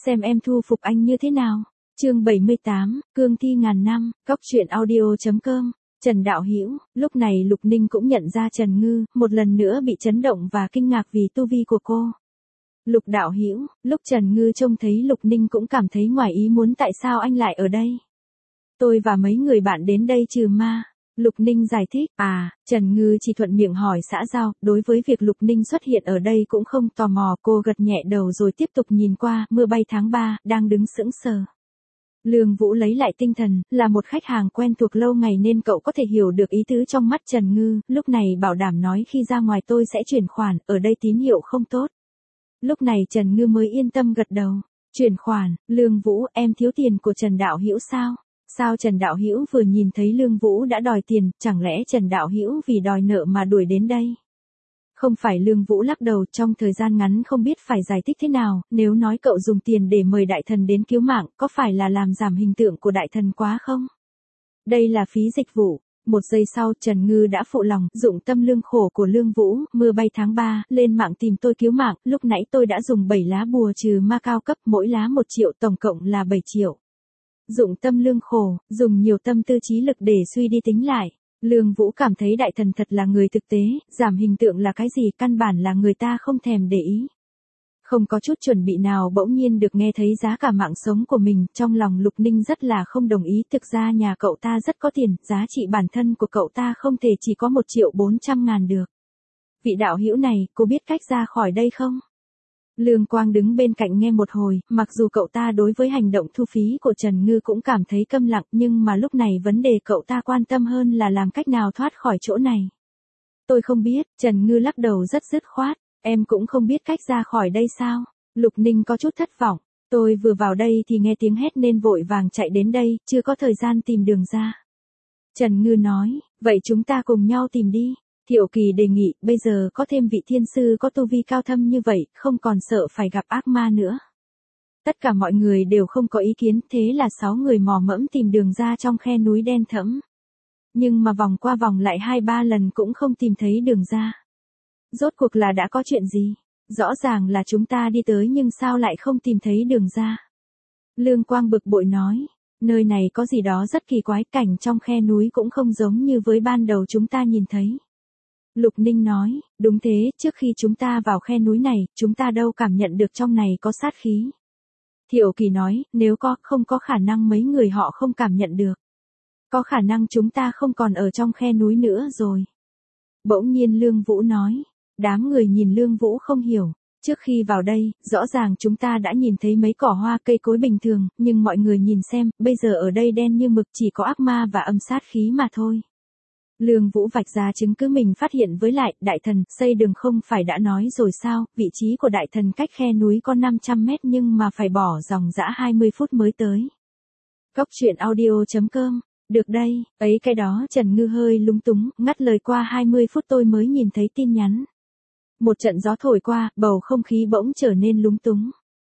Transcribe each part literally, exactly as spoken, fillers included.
xem em thu phục anh như thế nào. Chương bảy mươi tám, cương thi ngàn năm, góc truyện audio chấm com. Trần Đạo Hữu, lúc này Lục Ninh cũng nhận ra Trần Ngư, một lần nữa bị chấn động và kinh ngạc vì tu vi của cô. Lục Đạo Hữu, lúc Trần Ngư trông thấy Lục Ninh cũng cảm thấy ngoài ý muốn tại sao anh lại ở đây. Tôi và mấy người bạn đến đây trừ ma. Lục Ninh giải thích, à, Trần Ngư chỉ thuận miệng hỏi xã giao, đối với việc Lục Ninh xuất hiện ở đây cũng không tò mò, cô gật nhẹ đầu rồi tiếp tục nhìn qua, mưa bay tháng ba, đang đứng sững sờ. Lương Vũ lấy lại tinh thần, là một khách hàng quen thuộc lâu ngày nên cậu có thể hiểu được ý tứ trong mắt Trần Ngư, lúc này bảo đảm nói khi ra ngoài tôi sẽ chuyển khoản, ở đây tín hiệu không tốt. Lúc này Trần Ngư mới yên tâm gật đầu, chuyển khoản, Lương Vũ, em thiếu tiền của Trần Đạo Hữu sao? Sao Trần Đạo Hữu vừa nhìn thấy Lương Vũ đã đòi tiền, chẳng lẽ Trần Đạo Hữu vì đòi nợ mà đuổi đến đây? Không phải, Lương Vũ lắc đầu, trong thời gian ngắn không biết phải giải thích thế nào, nếu nói cậu dùng tiền để mời đại thần đến cứu mạng, có phải là làm giảm hình tượng của đại thần quá không? Đây là phí dịch vụ. Một giây sau, Trần Ngư đã phụ lòng, dụng tâm lương khổ của Lương Vũ, mưa bay tháng ba, lên mạng tìm tôi cứu mạng, lúc nãy tôi đã dùng bảy lá bùa trừ ma cao cấp, mỗi lá một triệu, tổng cộng là bảy triệu. Dụng tâm lương khổ, dùng nhiều tâm tư trí lực để suy đi tính lại. Lương Vũ cảm thấy đại thần thật là người thực tế, giảm hình tượng là cái gì, căn bản là người ta không thèm để ý. Không có chút chuẩn bị nào bỗng nhiên được nghe thấy giá cả mạng sống của mình, trong lòng Lục Ninh rất là không đồng ý, thực ra nhà cậu ta rất có tiền, giá trị bản thân của cậu ta không thể chỉ có một triệu bốn trăm ngàn được. Vị đạo hữu này, cô biết cách ra khỏi đây không? Lương Quang đứng bên cạnh nghe một hồi, mặc dù cậu ta đối với hành động thu phí của Trần Ngư cũng cảm thấy câm lặng, nhưng mà lúc này vấn đề cậu ta quan tâm hơn là làm cách nào thoát khỏi chỗ này. Tôi không biết, Trần Ngư lắc đầu rất dứt khoát, em cũng không biết cách ra khỏi đây sao? Lục Ninh có chút thất vọng, tôi vừa vào đây thì nghe tiếng hét nên vội vàng chạy đến đây, chưa có thời gian tìm đường ra. Trần Ngư nói, vậy chúng ta cùng nhau tìm đi. Thiệu Kỳ đề nghị, bây giờ có thêm vị thiên sư có tu vi cao thâm như vậy, không còn sợ phải gặp ác ma nữa. Tất cả mọi người đều không có ý kiến, thế là sáu người mò mẫm tìm đường ra trong khe núi đen thẫm. Nhưng mà vòng qua vòng lại hai ba lần cũng không tìm thấy đường ra. Rốt cuộc là đã có chuyện gì? Rõ ràng là chúng ta đi tới nhưng sao lại không tìm thấy đường ra? Lương Quang bực bội nói, nơi này có gì đó rất kỳ quái, cảnh trong khe núi cũng không giống như với ban đầu chúng ta nhìn thấy. Lục Ninh nói, đúng thế, trước khi chúng ta vào khe núi này, chúng ta đâu cảm nhận được trong này có sát khí. Thiệu Kỳ nói, nếu có, không có khả năng mấy người họ không cảm nhận được. Có khả năng chúng ta không còn ở trong khe núi nữa rồi. Bỗng nhiên Lương Vũ nói, đám người nhìn Lương Vũ không hiểu, trước khi vào đây, rõ ràng chúng ta đã nhìn thấy mấy cỏ hoa cây cối bình thường, nhưng mọi người nhìn xem, bây giờ ở đây đen như mực, chỉ có ác ma và âm sát khí mà thôi. Lương Vũ vạch ra chứng cứ mình phát hiện với lại, đại thần, xây đường không phải đã nói rồi sao, vị trí của đại thần cách khe núi có năm trăm mét nhưng mà phải bỏ dòng dã hai mươi phút mới tới. Góc truyện audio chấm com, được đây, ấy cái đó Trần Ngư hơi lúng túng, ngắt lời qua hai mươi phút tôi mới nhìn thấy tin nhắn. Một trận gió thổi qua, bầu không khí bỗng trở nên lúng túng.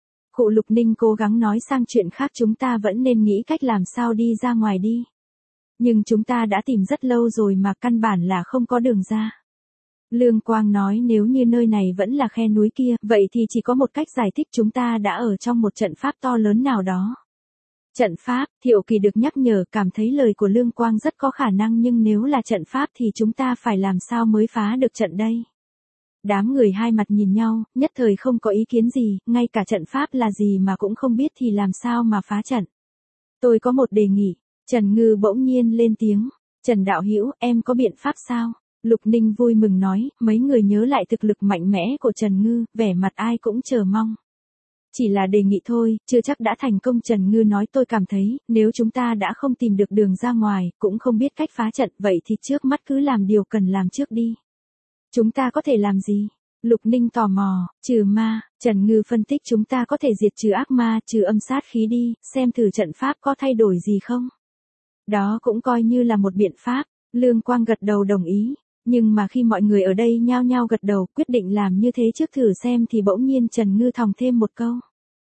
Cụ Lục Ninh cố gắng nói sang chuyện khác, chúng ta vẫn nên nghĩ cách làm sao đi ra ngoài đi. Nhưng chúng ta đã tìm rất lâu rồi mà căn bản là không có đường ra. Lương Quang nói nếu như nơi này vẫn là khe núi kia, vậy thì chỉ có một cách giải thích, chúng ta đã ở trong một trận pháp to lớn nào đó. Trận pháp, Thiệu Kỳ được nhắc nhở, cảm thấy lời của Lương Quang rất có khả năng, nhưng nếu là trận pháp thì chúng ta phải làm sao mới phá được trận đây? Đám người hai mặt nhìn nhau, nhất thời không có ý kiến gì, ngay cả trận pháp là gì mà cũng không biết thì làm sao mà phá trận. Tôi có một đề nghị. Trần Ngư bỗng nhiên lên tiếng, Trần Đạo Hữu, em có biện pháp sao? Lục Ninh vui mừng nói, mấy người nhớ lại thực lực mạnh mẽ của Trần Ngư, vẻ mặt ai cũng chờ mong. Chỉ là đề nghị thôi, chưa chắc đã thành công. Trần Ngư nói, tôi cảm thấy, nếu chúng ta đã không tìm được đường ra ngoài, cũng không biết cách phá trận, vậy thì trước mắt cứ làm điều cần làm trước đi. Chúng ta có thể làm gì? Lục Ninh tò mò, trừ ma, Trần Ngư phân tích, chúng ta có thể diệt trừ ác ma, trừ âm sát khí đi, xem thử trận pháp có thay đổi gì không. Đó cũng coi như là một biện pháp. Lương Quang gật đầu đồng ý, nhưng mà khi mọi người ở đây nhao nhao gật đầu quyết định làm như thế trước thử xem thì bỗng nhiên Trần Ngư thòng thêm một câu.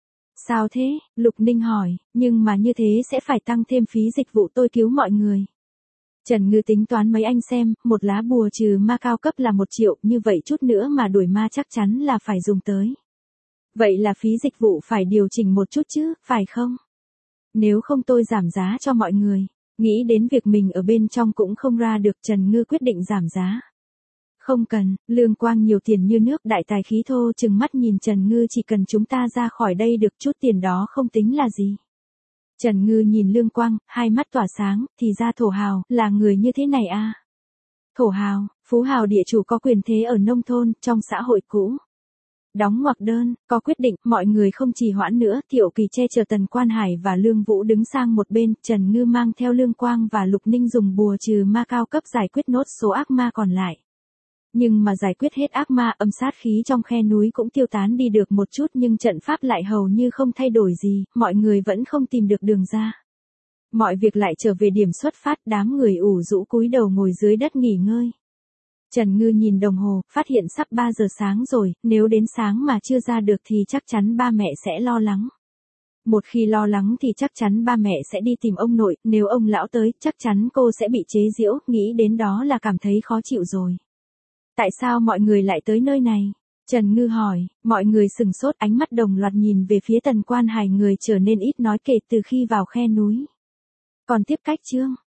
Sao thế? Lục Ninh hỏi, nhưng mà như thế sẽ phải tăng thêm phí dịch vụ tôi cứu mọi người. Trần Ngư tính toán mấy anh xem, một lá bùa trừ ma cao cấp là một triệu, như vậy chút nữa mà đuổi ma chắc chắn là phải dùng tới. Vậy là phí dịch vụ phải điều chỉnh một chút chứ, phải không? Nếu không tôi giảm giá cho mọi người. Nghĩ đến việc mình ở bên trong cũng không ra được, Trần Ngư quyết định giảm giá. Không cần, Lương Quang nhiều tiền như nước, đại tài khí thô, trừng mắt nhìn Trần Ngư, chỉ cần chúng ta ra khỏi đây được chút tiền đó không tính là gì. Trần Ngư nhìn Lương Quang, hai mắt tỏa sáng, thì ra thổ hào, là người như thế này à. Thổ hào, phú hào địa chủ có quyền thế ở nông thôn, trong xã hội cũ. Đóng ngoặc đơn, có quyết định, mọi người không trì hoãn nữa, Thiệu Kỳ che chở Tần Quan Hải và Lương Vũ đứng sang một bên, Trần Ngư mang theo Lương Quang và Lục Ninh dùng bùa trừ ma cao cấp giải quyết nốt số ác ma còn lại. Nhưng mà giải quyết hết ác ma, âm sát khí trong khe núi cũng tiêu tán đi được một chút, nhưng trận pháp lại hầu như không thay đổi gì, mọi người vẫn không tìm được đường ra. Mọi việc lại trở về điểm xuất phát, đám người ủ rũ cúi đầu ngồi dưới đất nghỉ ngơi. Trần Ngư nhìn đồng hồ, phát hiện sắp ba giờ sáng rồi, nếu đến sáng mà chưa ra được thì chắc chắn ba mẹ sẽ lo lắng. Một khi lo lắng thì chắc chắn ba mẹ sẽ đi tìm ông nội, nếu ông lão tới, chắc chắn cô sẽ bị chế giễu, nghĩ đến đó là cảm thấy khó chịu rồi. Tại sao mọi người lại tới nơi này? Trần Ngư hỏi, mọi người sừng sốt, ánh mắt đồng loạt nhìn về phía Tần Quan Hải, người trở nên ít nói kể từ khi vào khe núi. Còn tiếp cách chương